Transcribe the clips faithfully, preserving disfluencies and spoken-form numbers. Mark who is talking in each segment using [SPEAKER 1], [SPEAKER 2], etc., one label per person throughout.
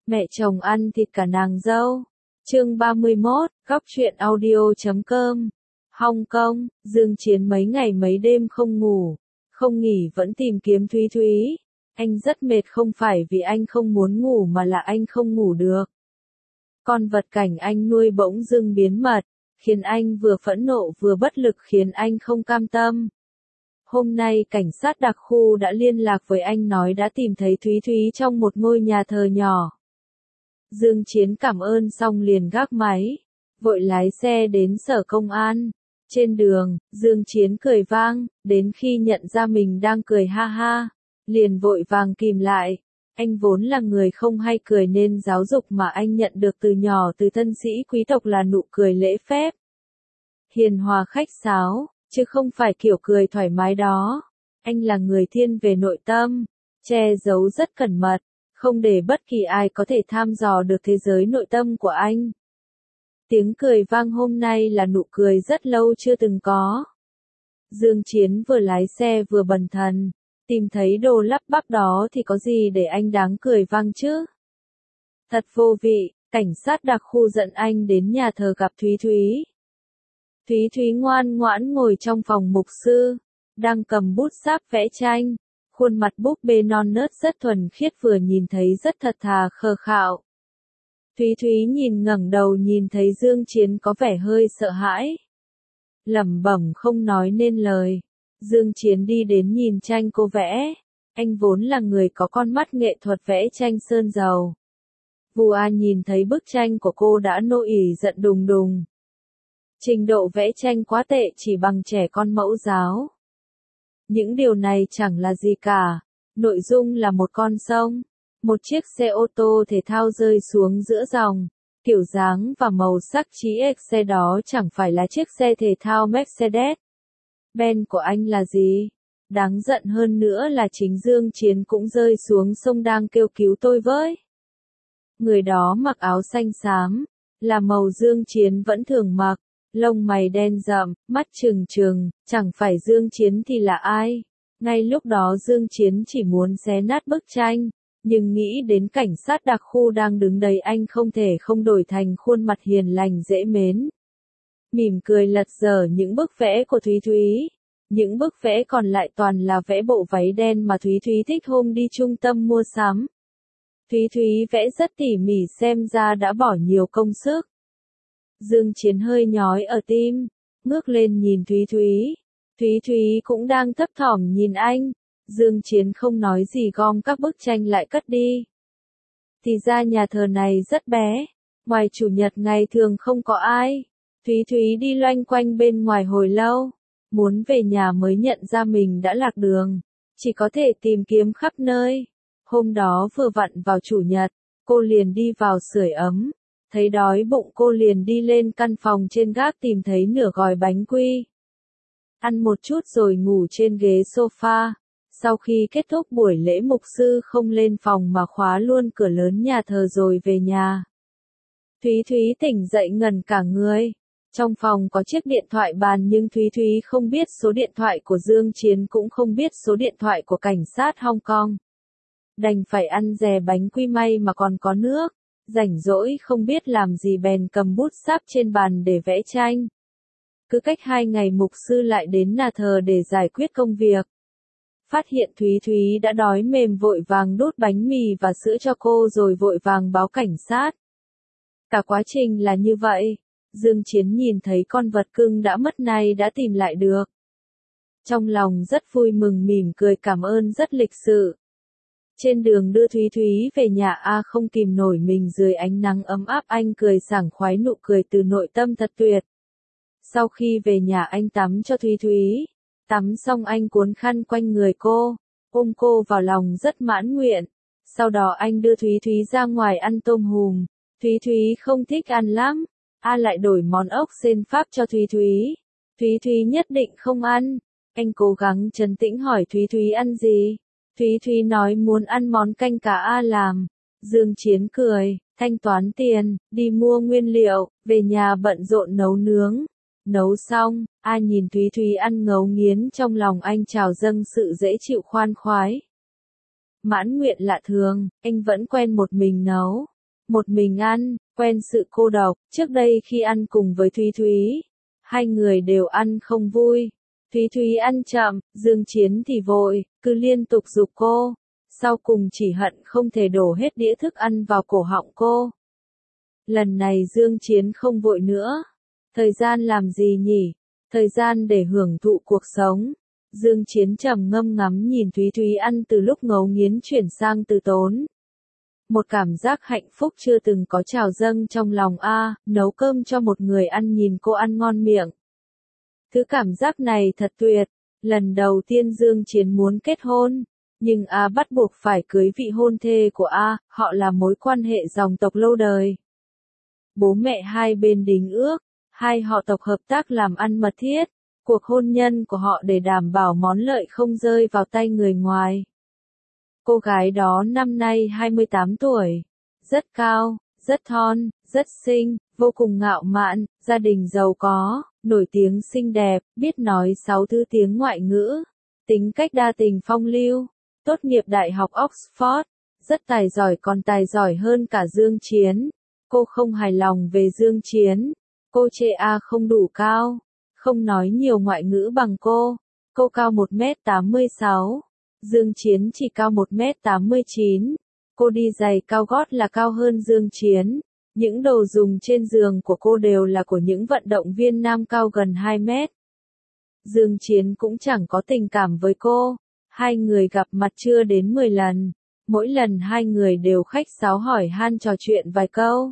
[SPEAKER 1] Mẹ chồng ăn thịt cả nàng dâu. Chương ba mươi mốt, góc truyện audio chấm com. Hong Kong, Dương Chiến mấy ngày mấy đêm không ngủ, không nghỉ vẫn tìm kiếm Thúy Thúy. Anh rất mệt không phải vì anh không muốn ngủ mà là anh không ngủ được. Con vật cảnh anh nuôi bỗng dưng biến mất, khiến anh vừa phẫn nộ vừa bất lực khiến anh không cam tâm. Hôm nay cảnh sát đặc khu đã liên lạc với anh nói đã tìm thấy Thúy Thúy trong một ngôi nhà thờ nhỏ. Dương Chiến cảm ơn xong liền gác máy, vội lái xe đến sở công an. Trên đường, Dương Chiến cười vang, đến khi nhận ra mình đang cười ha ha, liền vội vàng kìm lại. Anh vốn là người không hay cười nên giáo dục mà anh nhận được từ nhỏ từ thân sĩ quý tộc là nụ cười lễ phép. Hiền hòa khách sáo, chứ không phải kiểu cười thoải mái đó. Anh là người thiên về nội tâm, che giấu rất cẩn mật, không để bất kỳ ai có thể thăm dò được thế giới nội tâm của anh. Tiếng cười vang hôm nay là nụ cười rất lâu chưa từng có. Dương Chiến vừa lái xe vừa bần thần, tìm thấy đồ lắp bắp đó thì có gì để anh đáng cười vang chứ? Thật vô vị, cảnh sát đặc khu dẫn anh đến nhà thờ gặp Thúy Thúy. Thúy Thúy ngoan ngoãn ngồi trong phòng mục sư, đang cầm bút sáp vẽ tranh, khuôn mặt búp bê non nớt rất thuần khiết vừa nhìn thấy rất thật thà khờ khạo. Thúy Thúy nhìn ngẩng đầu nhìn thấy Dương Chiến có vẻ hơi sợ hãi. Lẩm bẩm không nói nên lời. Dương Chiến đi đến nhìn tranh cô vẽ. Anh vốn là người có con mắt nghệ thuật vẽ tranh sơn dầu. Vua A nhìn thấy bức tranh của cô đã nổi giận đùng đùng. Trình độ vẽ tranh quá tệ chỉ bằng trẻ con mẫu giáo. Những điều này chẳng là gì cả. Nội dung là một con sông. Một chiếc xe ô tô thể thao rơi xuống giữa dòng. Kiểu dáng và màu sắc trí ếch xe đó chẳng phải là chiếc xe thể thao Mercedes. Ben của anh là gì? Đáng giận hơn nữa là chính Dương Chiến cũng rơi xuống sông đang kêu cứu tôi với. Người đó mặc áo xanh xám, là màu Dương Chiến vẫn thường mặc, lông mày đen rậm, mắt trừng trừng, chẳng phải Dương Chiến thì là ai? Ngay lúc đó Dương Chiến chỉ muốn xé nát bức tranh. Nhưng nghĩ đến cảnh sát đặc khu đang đứng đấy anh không thể không đổi thành khuôn mặt hiền lành dễ mến. Mỉm cười lật dở những bức vẽ của Thúy Thúy. Những bức vẽ còn lại toàn là vẽ bộ váy đen mà Thúy Thúy thích hôm đi trung tâm mua sắm. Thúy Thúy vẽ rất tỉ mỉ xem ra đã bỏ nhiều công sức. Dương Chiến hơi nhói ở tim, ngước lên nhìn Thúy Thúy. Thúy Thúy cũng đang thấp thỏm nhìn anh. Dương Chiến không nói gì gom các bức tranh lại cất đi. Thì ra nhà thờ này rất bé, ngoài chủ nhật ngày thường không có ai. Thúy Thúy đi loanh quanh bên ngoài hồi lâu, muốn về nhà mới nhận ra mình đã lạc đường, chỉ có thể tìm kiếm khắp nơi. Hôm đó vừa vặn vào chủ nhật, cô liền đi vào sưởi ấm, thấy đói bụng cô liền đi lên căn phòng trên gác tìm thấy nửa gói bánh quy. Ăn một chút rồi ngủ trên ghế sofa. Sau khi kết thúc buổi lễ mục sư không lên phòng mà khóa luôn cửa lớn nhà thờ rồi về nhà. Thúy Thúy tỉnh dậy ngẩn cả người. Trong phòng có chiếc điện thoại bàn nhưng Thúy Thúy không biết số điện thoại của Dương Chiến cũng không biết số điện thoại của cảnh sát Hong Kong. Đành phải ăn dè bánh quy may mà còn có nước. Rảnh rỗi không biết làm gì bèn cầm bút sáp trên bàn để vẽ tranh. Cứ cách hai ngày mục sư lại đến nhà thờ để giải quyết công việc. Phát hiện Thúy Thúy đã đói mềm vội vàng đút bánh mì và sữa cho cô rồi vội vàng báo cảnh sát. Cả quá trình là như vậy, Dương Chiến nhìn thấy con vật cưng đã mất này đã tìm lại được. Trong lòng rất vui mừng mỉm cười cảm ơn rất lịch sự. Trên đường đưa Thúy Thúy về nhà A không kìm nổi mình dưới ánh nắng ấm áp anh cười sảng khoái nụ cười từ nội tâm thật tuyệt. Sau khi về nhà anh tắm cho Thúy Thúy. Tắm xong anh cuốn khăn quanh người cô, ôm cô vào lòng rất mãn nguyện. Sau đó anh đưa Thúy Thúy ra ngoài ăn tôm hùm. Thúy Thúy không thích ăn lắm. A lại đổi món ốc sên Pháp cho Thúy Thúy. Thúy Thúy nhất định không ăn. Anh cố gắng trấn tĩnh hỏi Thúy Thúy ăn gì. Thúy Thúy nói muốn ăn món canh cá A làm. Dương Chiến cười, thanh toán tiền, đi mua nguyên liệu, về nhà bận rộn nấu nướng. Nấu xong, A nhìn Thúy Thúy ăn ngấu nghiến trong lòng anh trào dâng sự dễ chịu khoan khoái. Mãn nguyện lạ thường, anh vẫn quen một mình nấu. một mình ăn, quen sự cô độc, trước đây khi ăn cùng với Thúy Thúy, hai người đều ăn không vui. Thúy Thúy ăn chậm, Dương Chiến thì vội, cứ liên tục giục cô, sau cùng chỉ hận không thể đổ hết đĩa thức ăn vào cổ họng cô. Lần này Dương Chiến không vội nữa. Thời gian làm gì nhỉ? Thời gian để hưởng thụ cuộc sống. Dương Chiến trầm ngâm ngắm nhìn Thúy Thúy ăn từ lúc ngấu nghiến chuyển sang từ tốn. Một cảm giác hạnh phúc chưa từng có trào dâng trong lòng a, nấu cơm cho một người ăn nhìn cô ăn ngon miệng. Thứ cảm giác này thật tuyệt. Lần đầu tiên Dương Chiến muốn kết hôn, nhưng A bắt buộc phải cưới vị hôn thê của A, họ là mối quan hệ dòng tộc lâu đời. Bố mẹ hai bên đính ước, hai họ tộc hợp tác làm ăn mật thiết, cuộc hôn nhân của họ để đảm bảo món lợi không rơi vào tay người ngoài. Cô gái đó năm nay hai mươi tám tuổi, rất cao, rất thon, rất xinh, vô cùng ngạo mạn, gia đình giàu có, nổi tiếng xinh đẹp, biết nói sáu thứ tiếng ngoại ngữ, tính cách đa tình phong lưu, tốt nghiệp đại học Oxford, rất tài giỏi còn tài giỏi hơn cả Dương Chiến. Cô không hài lòng về Dương Chiến, cô chê A không đủ cao, không nói nhiều ngoại ngữ bằng cô, cô cao một mét tám mươi sáu, Dương Chiến chỉ cao một mét tám mươi chín, cô đi giày cao gót là cao hơn Dương Chiến. Những đồ dùng trên giường của cô đều là của những vận động viên nam cao gần hai mét. Dương Chiến cũng chẳng có tình cảm với cô, hai người gặp mặt chưa đến mười lần, mỗi lần hai người đều khách sáo hỏi han trò chuyện vài câu.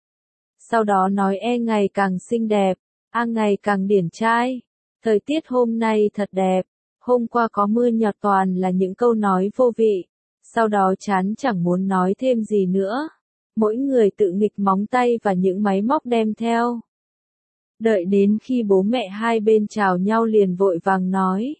[SPEAKER 1] Sau đó nói E ngày càng xinh đẹp, A ngày càng điển trai, thời tiết hôm nay thật đẹp, hôm qua có mưa nhọt, toàn là những câu nói vô vị, sau đó chán chẳng muốn nói thêm gì nữa. Mỗi người tự nghịch móng tay và những máy móc đem theo. Đợi đến khi bố mẹ hai bên chào nhau liền vội vàng nói.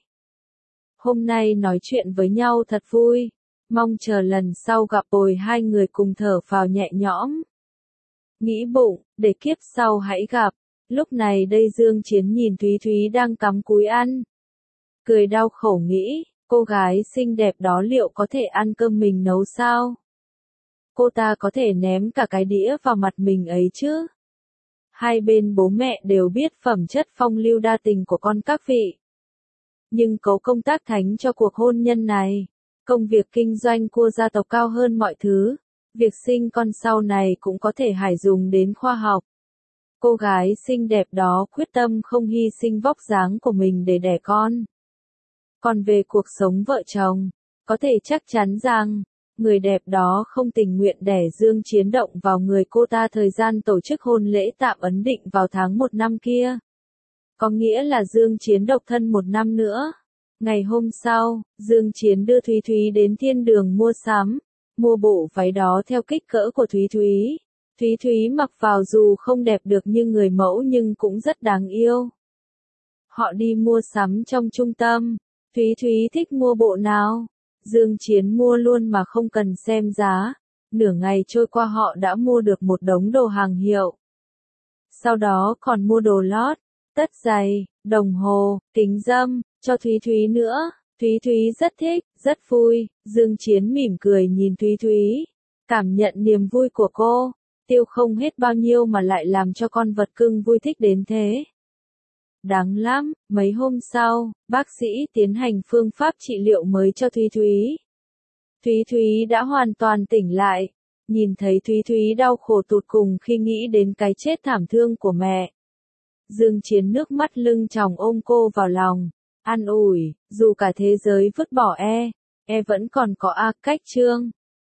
[SPEAKER 1] Hôm nay nói chuyện với nhau thật vui, mong chờ lần sau gặp rồi hai người cùng thở phào nhẹ nhõm. Nghĩ bụng, để kiếp sau hãy gặp, lúc này đây Dương Chiến nhìn Thúy Thúy đang cắm cúi ăn. Cười đau khổ nghĩ, cô gái xinh đẹp đó liệu có thể ăn cơm mình nấu sao? Cô ta có thể ném cả cái đĩa vào mặt mình ấy chứ? Hai bên bố mẹ đều biết phẩm chất phong lưu đa tình của con các vị. Nhưng cấu công tác thánh cho cuộc hôn nhân này, công việc kinh doanh của gia tộc cao hơn mọi thứ, việc sinh con sau này cũng có thể hải dùng đến khoa học. Cô gái xinh đẹp đó quyết tâm không hy sinh vóc dáng của mình để đẻ con. Còn về cuộc sống vợ chồng, có thể chắc chắn rằng, người đẹp đó không tình nguyện đẻ Dương Chiến động vào người cô ta thời gian tổ chức hôn lễ tạm ấn định vào tháng một năm kia. Có nghĩa là Dương Chiến độc thân một năm nữa. Ngày hôm sau, Dương Chiến đưa Thúy Thúy đến thiên đường mua sắm, mua bộ váy đó theo kích cỡ của Thúy Thúy. Thúy Thúy mặc vào dù không đẹp được như người mẫu nhưng cũng rất đáng yêu. Họ đi mua sắm trong trung tâm, Thúy Thúy thích mua bộ nào? Dương Chiến mua luôn mà không cần xem giá, nửa ngày trôi qua họ đã mua được một đống đồ hàng hiệu. Sau đó còn mua đồ lót, tất giày, đồng hồ, kính râm, cho Thúy Thúy nữa. Thúy Thúy rất thích, rất vui, Dương Chiến mỉm cười nhìn Thúy Thúy, cảm nhận niềm vui của cô, tiêu không hết bao nhiêu mà lại làm cho con vật cưng vui thích đến thế. Đáng lắm, mấy hôm sau, bác sĩ tiến hành phương pháp trị liệu mới cho Thúy Thúy. Thúy Thúy đã hoàn toàn tỉnh lại, nhìn thấy Thúy Thúy đau khổ tụt cùng khi nghĩ đến cái chết thảm thương của mẹ. Dương Chiến nước mắt lưng tròng ôm cô vào lòng, an ủi, dù cả thế giới vứt bỏ E, E vẫn còn có A Cách Trương.